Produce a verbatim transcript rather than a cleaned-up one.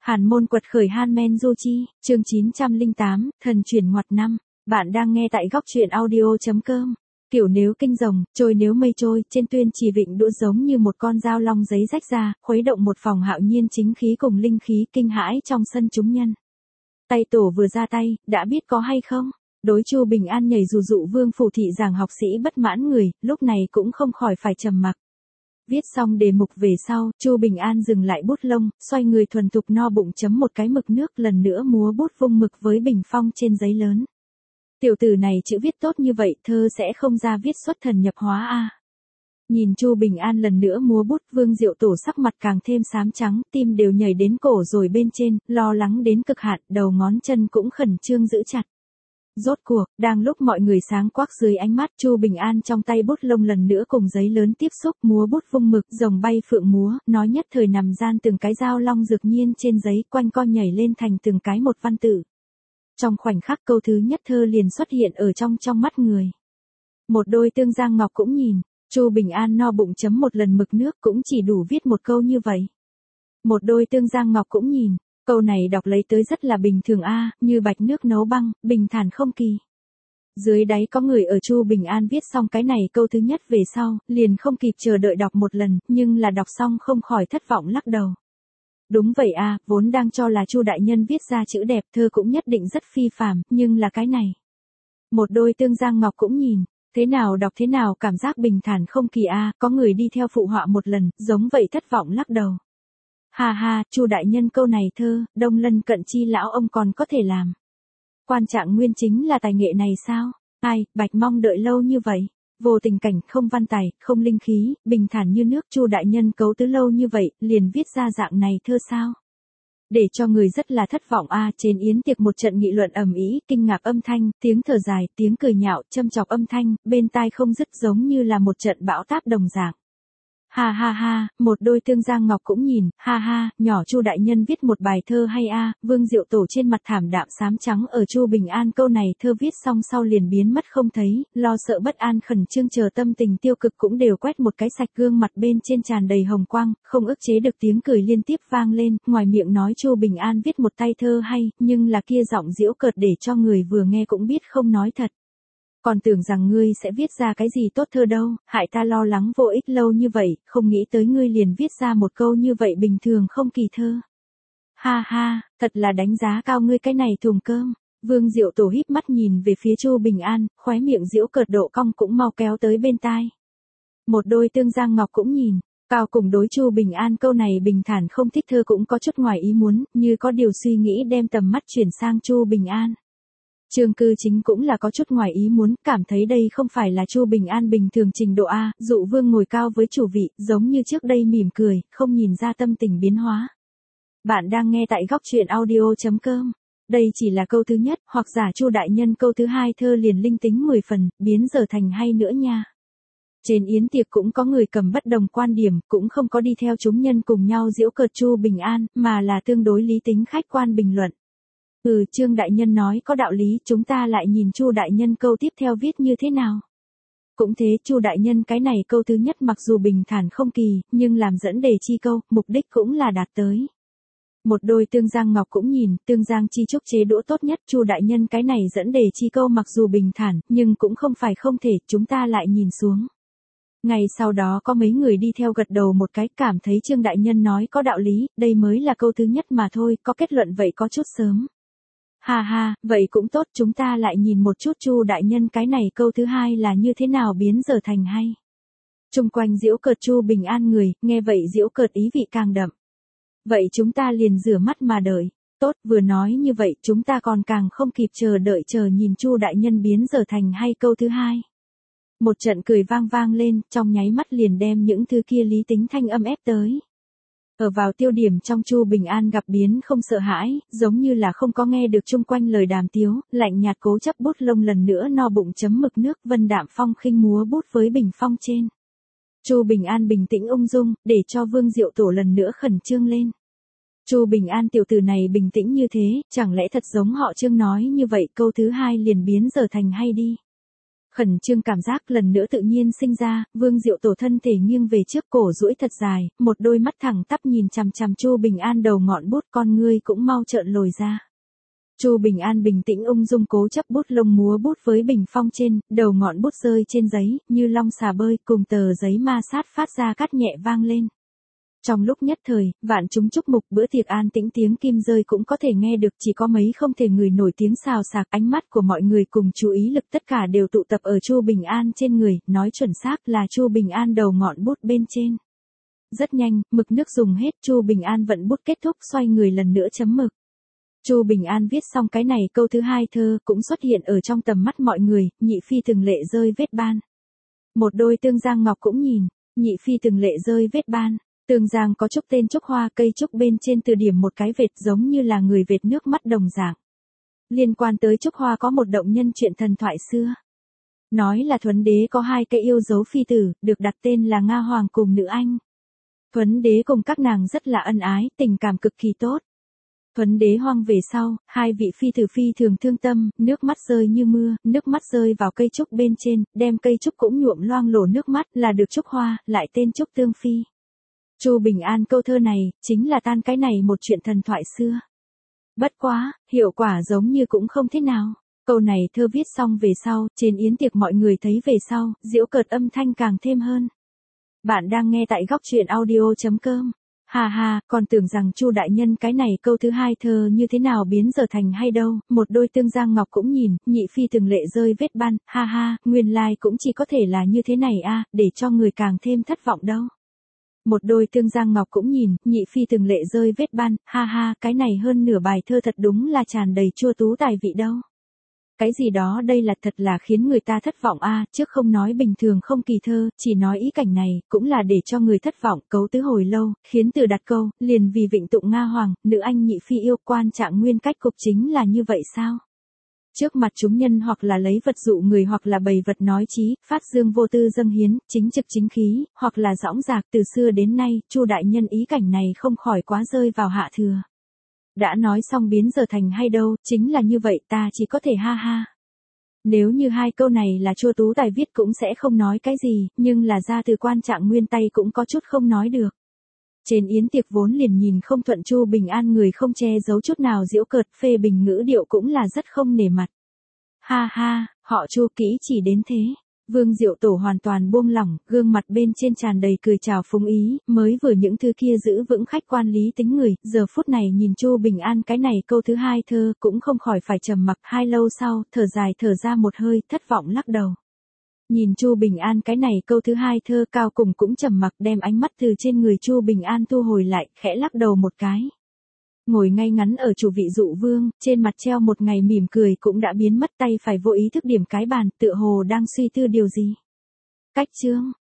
Hàn môn quật khởi Han Du Chi, chương chín trăm lẻ tám, thần chuyển ngoặt năm. Bạn đang nghe tại góc truyện audio.com. Kiểu nếu kinh rồng, trôi nếu mây trôi, trên tuyên chỉ vịnh đũa giống như một con dao long giấy rách ra, khuấy động một phòng hạo nhiên chính khí cùng linh khí kinh hãi trong sân chúng nhân. Tay tổ vừa ra tay, đã biết có hay không? Đối Chu Bình An nhảy dù dụ vương phủ thị giảng học sĩ bất mãn người, lúc này cũng không khỏi phải trầm mặc. Viết xong đề mục về sau, Chu Bình An dừng lại bút lông, xoay người thuần thục no bụng chấm một cái mực nước, lần nữa múa bút vung mực với bình phong trên giấy lớn. Tiểu tử này chữ viết tốt như vậy, thơ sẽ không ra viết xuất thần nhập hóa a. À. Nhìn Chu Bình An lần nữa múa bút, Vương Diệu Tổ sắc mặt càng thêm xám trắng, tim đều nhảy đến cổ rồi bên trên, lo lắng đến cực hạn, đầu ngón chân cũng khẩn trương giữ chặt. Rốt cuộc, đang lúc mọi người sáng quắc dưới ánh mắt, Chu Bình An trong tay bút lông lần nữa cùng giấy lớn tiếp xúc, múa bút vung mực, rồng bay phượng múa, nói nhất thời nằm gian từng cái dao long dược nhiên trên giấy, quanh co nhảy lên thành từng cái một văn tự. Trong khoảnh khắc câu thứ nhất thơ liền xuất hiện ở trong trong mắt người. Một đôi tương giang ngọc cũng nhìn, Chu Bình An no bụng chấm một lần mực nước cũng chỉ đủ viết một câu như vậy. Một đôi tương giang ngọc cũng nhìn. Câu này đọc lấy tới rất là bình thường a, à, như bạch nước nấu băng, bình thản không kỳ. Dưới đáy có người ở Chu Bình An viết xong cái này câu thứ nhất về sau, liền không kịp chờ đợi đọc một lần, nhưng là đọc xong không khỏi thất vọng lắc đầu. Đúng vậy a, à, vốn đang cho là Chu đại nhân viết ra chữ đẹp, thơ cũng nhất định rất phi phàm, nhưng là cái này. Một đôi tương giang ngọc cũng nhìn, thế nào đọc thế nào cảm giác bình thản không kỳ a, à, có người đi theo phụ họa một lần, giống vậy thất vọng lắc đầu. Ha ha, Chu đại nhân câu này thơ, Đông Lân Cận Chi lão ông còn có thể làm. Quan trạng nguyên chính là tài nghệ này sao? Ai, Bạch mong đợi lâu như vậy. Vô tình cảnh, không văn tài, không linh khí, bình thản như nước, Chu đại nhân cấu tứ lâu như vậy, liền viết ra dạng này thơ sao? Để cho người rất là thất vọng a, à, trên yến tiệc một trận nghị luận ầm ĩ, kinh ngạc âm thanh, tiếng thở dài, tiếng cười nhạo, châm chọc âm thanh, bên tai không dứt giống như là một trận bão táp đồng dạng. Ha ha ha, một đôi tương giang ngọc cũng nhìn, ha ha, nhỏ Chu đại nhân viết một bài thơ hay a, à, Vương Diệu Tổ trên mặt thảm đạm xám trắng ở Chu Bình An câu này thơ viết xong sau liền biến mất không thấy, lo sợ bất an khẩn trương chờ tâm tình tiêu cực cũng đều quét một cái sạch, gương mặt bên trên tràn đầy hồng quang, không ức chế được tiếng cười liên tiếp vang lên, ngoài miệng nói Chu Bình An viết một tay thơ hay, nhưng là kia giọng giễu cợt để cho người vừa nghe cũng biết không nói thật. Còn tưởng rằng ngươi sẽ viết ra cái gì tốt thơ đâu, hại ta lo lắng vô ích lâu như vậy, không nghĩ tới ngươi liền viết ra một câu như vậy bình thường không kỳ thơ. Ha ha, thật là đánh giá cao ngươi cái này thùng cơm. Vương Diệu Tổ híp mắt nhìn về phía Chu Bình An, khóe miệng giễu cợt độ cong cũng mau kéo tới bên tai. Một đôi tương giang ngọc cũng nhìn, cao cùng đối Chu Bình An câu này bình thản không thích thơ cũng có chút ngoài ý muốn, như có điều suy nghĩ đem tầm mắt chuyển sang Chu Bình An. Trương Cư Chính cũng là có chút ngoài ý muốn, cảm thấy đây không phải là Chu Bình An bình thường trình độ A, dụ vương ngồi cao với chủ vị, giống như trước đây mỉm cười, không nhìn ra tâm tình biến hóa. Bạn đang nghe tại góc truyện audio.com. Đây chỉ là câu thứ nhất, hoặc giả Chu đại nhân câu thứ hai thơ liền linh tính mười phần, biến giờ thành hay nữa nha. Trên yến tiệc cũng có người cầm bất đồng quan điểm, cũng không có đi theo chúng nhân cùng nhau giễu cợt Chu Bình An, mà là tương đối lý tính khách quan bình luận. Ừ, Trương đại nhân nói có đạo lý, chúng ta lại nhìn Chu đại nhân câu tiếp theo viết như thế nào. Cũng thế, Chu đại nhân cái này câu thứ nhất mặc dù bình thản không kỳ, nhưng làm dẫn đề chi câu, mục đích cũng là đạt tới. Một đôi tương giang ngọc cũng nhìn, tương giang chi trúc chế đũa tốt nhất, Chu đại nhân cái này dẫn đề chi câu mặc dù bình thản, nhưng cũng không phải không thể, chúng ta lại nhìn xuống. Ngày sau đó có mấy người đi theo gật đầu một cái, cảm thấy Trương đại nhân nói có đạo lý, đây mới là câu thứ nhất mà thôi, có kết luận vậy có chút sớm. Ha ha, vậy cũng tốt, chúng ta lại nhìn một chút Chu đại nhân cái này câu thứ hai là như thế nào biến giờ thành hay. Trung quanh giễu cợt Chu Bình An người, nghe vậy giễu cợt ý vị càng đậm. Vậy chúng ta liền rửa mắt mà đợi. Tốt, vừa nói như vậy, chúng ta còn càng không kịp chờ đợi chờ nhìn Chu đại nhân biến giờ thành hay câu thứ hai. Một trận cười vang vang lên, trong nháy mắt liền đem những thứ kia lý tính thanh âm ép tới. Ở vào tiêu điểm trong Chu Bình An gặp biến không sợ hãi, giống như là không có nghe được chung quanh lời đàm tiếu, lạnh nhạt cố chấp bút lông lần nữa no bụng chấm mực nước, vân đạm phong khinh múa bút với bình phong trên. Chu Bình An bình tĩnh ung dung, để cho Vương Diệu Tổ lần nữa khẩn trương lên. Chu Bình An tiểu tử này bình tĩnh như thế, chẳng lẽ thật giống họ Trương nói như vậy, câu thứ hai liền biến giờ thành hay đi. Khẩn trương cảm giác lần nữa tự nhiên sinh ra, Vương Diệu Tổ thân thể nghiêng về trước, cổ duỗi thật dài, một đôi mắt thẳng tắp nhìn chằm chằm Chu Bình An đầu ngọn bút, con ngươi cũng mau trợn lồi ra. Chu Bình An bình tĩnh ung dung cố chấp bút lông múa bút với bình phong trên, đầu ngọn bút rơi trên giấy, như long xà bơi, cùng tờ giấy ma sát phát ra cắt nhẹ vang lên. Trong lúc nhất thời, vạn chúng chúc mục, bữa tiệc an tĩnh tiếng kim rơi cũng có thể nghe được, chỉ có mấy không thể người nổi tiếng xào xạc, ánh mắt của mọi người cùng chú ý lực tất cả đều tụ tập ở Chu Bình An trên người, nói chuẩn xác là Chu Bình An đầu ngọn bút bên trên. Rất nhanh, mực nước dùng hết, Chu Bình An vận bút kết thúc, xoay người lần nữa chấm mực. Chu Bình An viết xong cái này câu thứ hai thơ cũng xuất hiện ở trong tầm mắt mọi người, nhị phi từng lệ rơi vết ban. Một đôi tương giang ngọc cũng nhìn, nhị phi từng lệ rơi vết ban. Tương giang có trúc tên trúc hoa, cây trúc bên trên từ điểm một cái vệt giống như là người vệt nước mắt đồng dạng. Liên quan tới trúc hoa có một động nhân chuyện thần thoại xưa. Nói là Thuấn Đế có hai cây yêu dấu phi tử, được đặt tên là Nga Hoàng cùng Nữ Anh. Thuấn Đế cùng các nàng rất là ân ái, tình cảm cực kỳ tốt. Thuấn Đế hoang về sau, hai vị phi tử phi thường thương tâm, nước mắt rơi như mưa, nước mắt rơi vào cây trúc bên trên, đem cây trúc cũng nhuộm loang lổ nước mắt, là được trúc hoa, lại tên trúc tương phi. Chu Bình An câu thơ này, chính là tan cái này một chuyện thần thoại xưa. Bất quá, hiệu quả giống như cũng không thế nào. Câu này thơ viết xong về sau, trên yến tiệc mọi người thấy về sau, giễu cợt âm thanh càng thêm hơn. Bạn đang nghe tại góc truyện audio chấm com. Hà hà, còn tưởng rằng Chu đại nhân cái này câu thứ hai thơ như thế nào biến giờ thành hay đâu, một đôi tương giang ngọc cũng nhìn, nhị phi từng lệ rơi vết ban, ha ha, nguyên lai like cũng chỉ có thể là như thế này a, để cho người càng thêm thất vọng đâu. Một đôi tương giang ngọc cũng nhìn, nhị phi từng lệ rơi vết ban, ha ha, cái này hơn nửa bài thơ thật đúng là tràn đầy chua tú tài vị đâu. Cái gì đó đây là thật là khiến người ta thất vọng a, trước không nói bình thường không kỳ thơ, chỉ nói ý cảnh này, cũng là để cho người thất vọng, cấu tứ hồi lâu, khiến từ đặt câu, liền vì vịnh tụng Nga Hoàng, Nữ Anh nhị phi yêu, quan trạng nguyên cách cục chính là như vậy sao? Trước mặt chúng nhân hoặc là lấy vật dụ người hoặc là bày vật nói trí, phát dương vô tư dâng hiến, chính trực chính khí, hoặc là dõng dạc, từ xưa đến nay, Chu đại nhân ý cảnh này không khỏi quá rơi vào hạ thừa. Đã nói xong biến giờ thành hay đâu, chính là như vậy, ta chỉ có thể ha ha. Nếu như hai câu này là Chua tú tài viết cũng sẽ không nói cái gì, nhưng là ra từ quan trạng nguyên tay cũng có chút không nói được. Trên yến tiệc vốn liền nhìn không thuận, Chu Bình An người không che giấu chút nào giễu cợt, phê bình ngữ điệu cũng là rất không nể mặt. Ha ha, họ Chu kỹ chỉ đến thế. Vương Diệu Tổ hoàn toàn buông lỏng, gương mặt bên trên tràn đầy cười chào phúng ý, mới vừa những thứ kia giữ vững khách quan lý tính người, giờ phút này nhìn Chu Bình An cái này câu thứ hai thơ cũng không khỏi phải trầm mặc, hai lâu sau, thở dài thở ra một hơi, thất vọng lắc đầu. Nhìn Chu Bình An cái này câu thứ hai thơ cao cùng cũng trầm mặc, đem ánh mắt từ trên người Chu Bình An thu hồi lại, khẽ lắc đầu một cái. Ngồi ngay ngắn ở chủ vị dụ vương, trên mặt treo một ngày mỉm cười cũng đã biến mất, tay phải vô ý thức điểm cái bàn, tựa hồ đang suy tư điều gì. Cách chương,